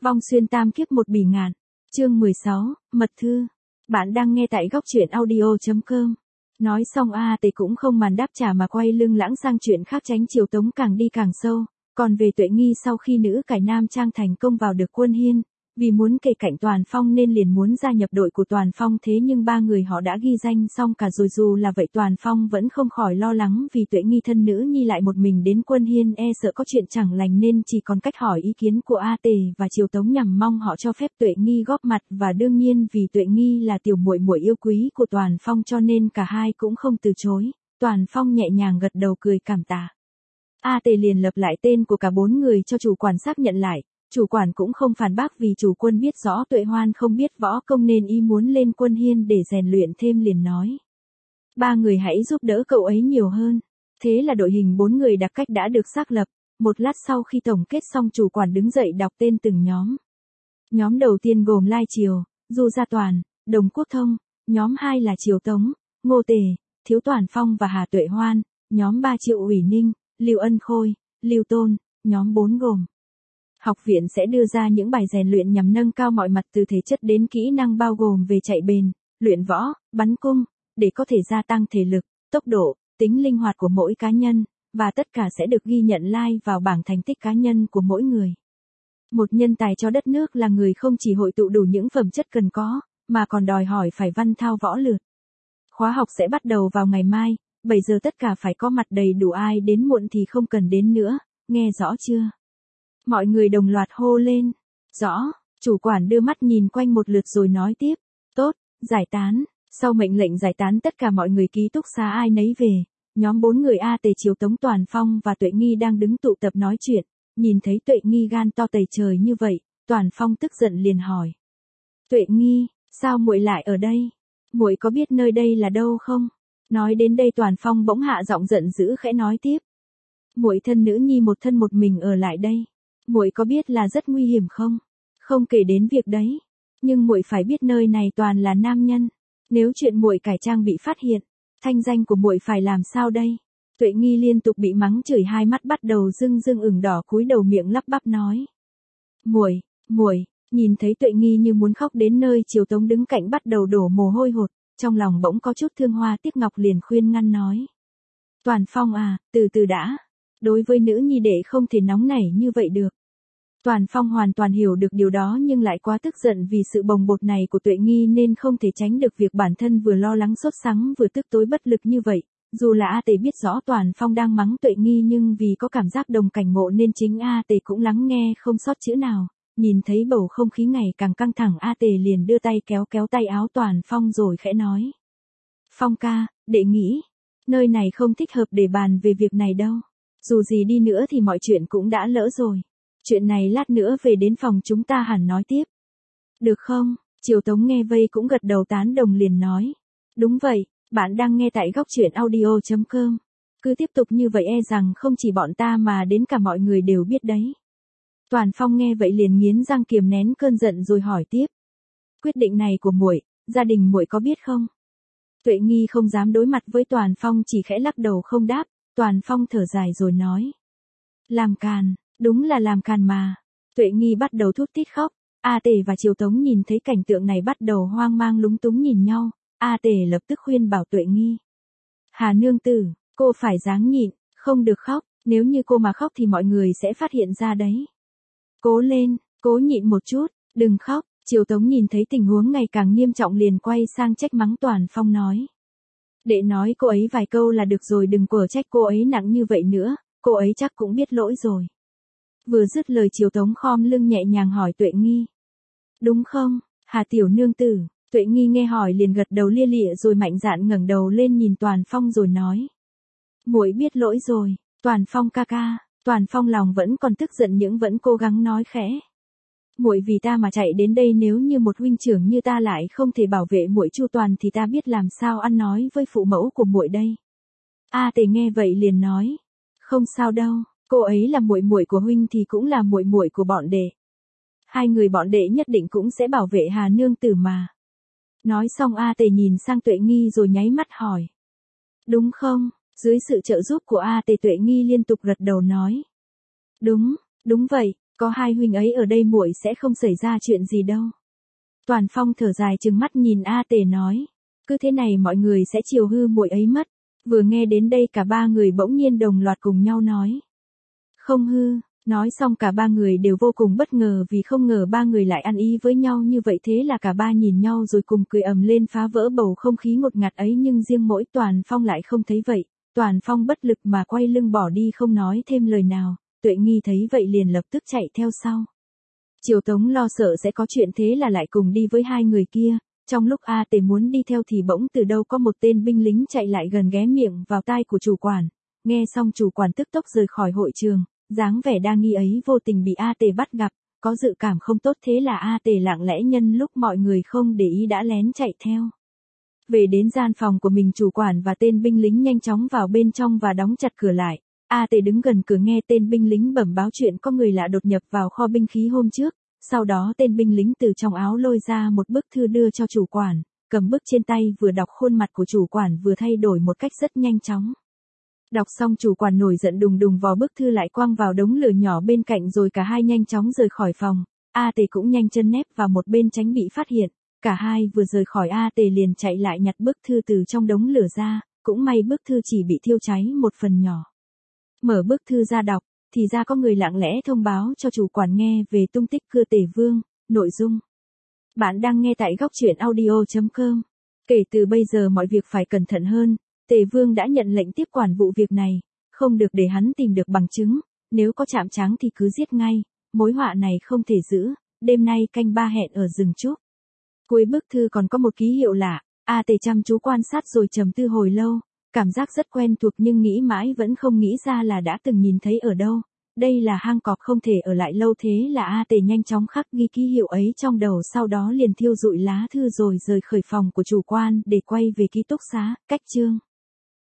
Vong xuyên tam kiếp một bỉ ngạn. Chương 16, mật thư. Bạn đang nghe tại góc truyện audio.com. Nói xong Tề cũng không màn đáp trả mà quay lưng lãng sang chuyện khác, tránh Triều Tống càng đi càng sâu. Còn về Tuệ Nghi, sau khi nữ cải nam trang thành công vào được quân Hiên, vì muốn kề cạnh Toàn Phong nên liền muốn gia nhập đội của Toàn Phong, thế nhưng ba người họ đã ghi danh xong cả rồi. Dù là vậy Toàn Phong vẫn không khỏi lo lắng, vì Tuệ Nghi thân nữ nhi lại một mình đến quân Hiên, e sợ có chuyện chẳng lành, nên chỉ còn cách hỏi ý kiến của Tề và Triều Tống nhằm mong họ cho phép Tuệ Nghi góp mặt. Và đương nhiên vì Tuệ Nghi là tiểu muội muội yêu quý của Toàn Phong cho nên cả hai cũng không từ chối. Toàn Phong nhẹ nhàng gật đầu cười cảm tạ. Tề liền lập lại tên của cả bốn người cho chủ quản xác nhận lại. Chủ quản cũng không phản bác, vì chủ quân biết rõ Tuệ Hoan không biết võ công nên ý muốn lên quân Hiên để rèn luyện thêm, liền nói: ba người hãy giúp đỡ cậu ấy nhiều hơn. Thế là đội hình bốn người đặc cách đã được xác lập. Một lát sau khi tổng kết xong, chủ quản đứng dậy đọc tên từng nhóm. Nhóm đầu tiên gồm Lai Triều, Du Gia Toàn, Đồng Quốc Thông. Nhóm 2 là Triều Tống, Ngô Tề, Thiếu Toàn Phong và Hà Tuệ Hoan. Nhóm 3 Triệu Ủy Ninh, Lưu Ân Khôi, Lưu Tôn. Nhóm 4 gồm: học viện sẽ đưa ra những bài rèn luyện nhằm nâng cao mọi mặt từ thể chất đến kỹ năng, bao gồm về chạy bền, luyện võ, bắn cung, để có thể gia tăng thể lực, tốc độ, tính linh hoạt của mỗi cá nhân, và tất cả sẽ được ghi nhận like vào bảng thành tích cá nhân của mỗi người. Một nhân tài cho đất nước là người không chỉ hội tụ đủ những phẩm chất cần có, mà còn đòi hỏi phải văn thao võ lược. Khóa học sẽ bắt đầu vào ngày mai, 7 giờ tất cả phải có mặt đầy đủ, ai đến muộn thì không cần đến nữa, nghe rõ chưa? Mọi người đồng loạt hô lên. Rõ. Chủ quản đưa mắt nhìn quanh một lượt rồi nói tiếp. Tốt, giải tán. Sau mệnh lệnh giải tán, tất cả mọi người ký túc xá ai nấy về. Nhóm 4 người Tề, Triều Tống, Toàn Phong và Tuệ Nghi đang đứng tụ tập nói chuyện. Nhìn thấy Tuệ Nghi gan to tầy trời như vậy, Toàn Phong tức giận liền hỏi: Tuệ Nghi, sao muội lại ở đây? Muội có biết nơi đây là đâu không? Nói đến đây Toàn Phong bỗng hạ giọng giận dữ, khẽ nói tiếp: muội thân nữ nhi một thân một mình ở lại đây, muội có biết là rất nguy hiểm không? Không kể đến việc đấy, nhưng muội phải biết nơi này toàn là nam nhân, nếu chuyện muội cải trang bị phát hiện, thanh danh của muội phải làm sao đây? Tuệ Nghi liên tục bị mắng chửi, hai mắt bắt đầu rưng rưng ửng đỏ, cúi đầu miệng lắp bắp nói: muội. Nhìn thấy Tuệ Nghi như muốn khóc đến nơi, Triều Tống đứng cạnh bắt đầu đổ mồ hôi hột, trong lòng bỗng có chút thương hoa tiếc ngọc, liền khuyên ngăn nói: Toàn Phong à, từ từ đã. Đối với nữ nhi đệ không thể nóng nảy như vậy được. Toàn Phong hoàn toàn hiểu được điều đó, nhưng lại quá tức giận vì sự bồng bột này của Tuệ Nghi nên không thể tránh được việc bản thân vừa lo lắng sốt sắng vừa tức tối bất lực như vậy. Dù là Tề biết rõ Toàn Phong đang mắng Tuệ Nghi, nhưng vì có cảm giác đồng cảnh ngộ nên chính Tề cũng lắng nghe không sót chữ nào. Nhìn thấy bầu không khí ngày càng căng thẳng, Tề liền đưa tay kéo tay áo Toàn Phong rồi khẽ nói: Phong ca, đệ nghĩ nơi này không thích hợp để bàn về việc này đâu. Dù gì đi nữa thì mọi chuyện cũng đã lỡ rồi. Chuyện này lát nữa về đến phòng chúng ta hẳn nói tiếp. Được không? Triều Tống nghe vây cũng gật đầu tán đồng, liền nói: đúng vậy, bạn đang nghe tại góc truyện audio.com. Cứ tiếp tục như vậy e rằng không chỉ bọn ta mà đến cả mọi người đều biết đấy. Toàn Phong nghe vậy liền nghiến răng kiềm nén cơn giận rồi hỏi tiếp: quyết định này của muội, gia đình muội có biết không? Tuệ Nghi không dám đối mặt với Toàn Phong, chỉ khẽ lắc đầu không đáp. Toàn Phong thở dài rồi nói: làm càn, đúng là làm càn mà. Tuệ Nghi bắt đầu thút thít khóc. Tề và Triều Tống nhìn thấy cảnh tượng này bắt đầu hoang mang lúng túng nhìn nhau. Tề lập tức khuyên bảo Tuệ Nghi: Hà nương tử, cô phải ráng nhịn, không được khóc, nếu như cô mà khóc thì mọi người sẽ phát hiện ra đấy. Cố lên, cố nhịn một chút, đừng khóc. Triều Tống nhìn thấy tình huống ngày càng nghiêm trọng liền quay sang trách mắng Toàn Phong nói: đệ nói cô ấy vài câu là được rồi, đừng quở trách cô ấy nặng như vậy nữa, cô ấy chắc cũng biết lỗi rồi. Vừa dứt lời Triều Tống khom lưng nhẹ nhàng hỏi Tuệ Nghi: đúng không, Hà tiểu nương tử? Tuệ Nghi nghe hỏi liền gật đầu lia lịa rồi mạnh dạn ngẩng đầu lên nhìn Toàn Phong rồi nói: muội biết lỗi rồi, Toàn Phong ca ca. Toàn Phong lòng vẫn còn tức giận nhưng vẫn cố gắng nói khẽ: muội vì ta mà chạy đến đây, nếu như một huynh trưởng như ta lại không thể bảo vệ muội chu toàn thì ta biết làm sao ăn nói với phụ mẫu của muội đây. Tề nghe vậy liền nói: không sao đâu, cô ấy là muội muội của huynh thì cũng là muội muội của bọn đệ. Hai người bọn đệ nhất định cũng sẽ bảo vệ Hà nương tử mà. Nói xong Tề nhìn sang Tuệ Nghi rồi nháy mắt hỏi: đúng không? Dưới sự trợ giúp của Tề, Tuệ Nghi liên tục gật đầu nói: đúng vậy. Có hai huynh ấy ở đây muội sẽ không xảy ra chuyện gì đâu. Toàn Phong thở dài trừng mắt nhìn A Tề nói. Cứ thế này mọi người sẽ chiều hư muội ấy mất. Vừa nghe đến đây cả ba người bỗng nhiên đồng loạt cùng nhau nói. Không hư, nói xong cả ba người đều vô cùng bất ngờ vì không ngờ ba người lại ăn ý với nhau như vậy, thế là cả ba nhìn nhau rồi cùng cười ầm lên phá vỡ bầu không khí ngột ngạt ấy, nhưng riêng mỗi Toàn Phong lại không thấy vậy. Toàn Phong bất lực mà quay lưng bỏ đi không nói thêm lời nào. Tuệ Nghi thấy vậy liền lập tức chạy theo sau. Triều Tống lo sợ sẽ có chuyện thế là lại cùng đi với hai người kia. Trong lúc A Tề muốn đi theo thì bỗng từ đâu có một tên binh lính chạy lại gần ghé miệng vào tai của chủ quản. Nghe xong chủ quản tức tốc rời khỏi hội trường, dáng vẻ đa nghi ấy vô tình bị A Tề bắt gặp, có dự cảm không tốt, thế là A Tề lặng lẽ nhân lúc mọi người không để ý đã lén chạy theo. Về đến gian phòng của mình, chủ quản và tên binh lính nhanh chóng vào bên trong và đóng chặt cửa lại. A Tề đứng gần cửa nghe tên binh lính bẩm báo chuyện có người lạ đột nhập vào kho binh khí hôm trước. Sau đó tên binh lính từ trong áo lôi ra một bức thư đưa cho chủ quản, cầm bức trên tay vừa đọc khuôn mặt của chủ quản vừa thay đổi một cách rất nhanh chóng. Đọc xong chủ quản nổi giận đùng đùng vò bức thư lại quăng vào đống lửa nhỏ bên cạnh rồi cả hai nhanh chóng rời khỏi phòng. A Tề cũng nhanh chân nép vào một bên tránh bị phát hiện. Cả hai vừa rời khỏi A Tề liền chạy lại nhặt bức thư từ trong đống lửa ra, cũng may bức thư chỉ bị thiêu cháy một phần nhỏ. Mở bức thư ra đọc, thì ra có người lặng lẽ thông báo cho chủ quản nghe về tung tích Cưa Tể Vương. Nội dung: bạn đang nghe tại góc truyện audio.com. Kể từ bây giờ mọi việc phải cẩn thận hơn. Tề Vương đã nhận lệnh tiếp quản vụ việc này, không được để hắn tìm được bằng chứng, nếu có chạm trán thì cứ giết ngay, mối họa này không thể giữ, đêm nay canh ba hẹn ở rừng trúc. Cuối bức thư còn có một ký hiệu lạ. A Tề chăm chú quan sát rồi trầm tư hồi lâu, cảm giác rất quen thuộc nhưng nghĩ mãi vẫn không nghĩ ra là đã từng nhìn thấy ở đâu. Đây là hang cọp không thể ở lại lâu, thế là A Tề nhanh chóng khắc ghi ký hiệu ấy trong đầu, sau đó liền thiêu rụi lá thư rồi rời khỏi phòng của chủ quan để quay về ký túc xá. Cách chương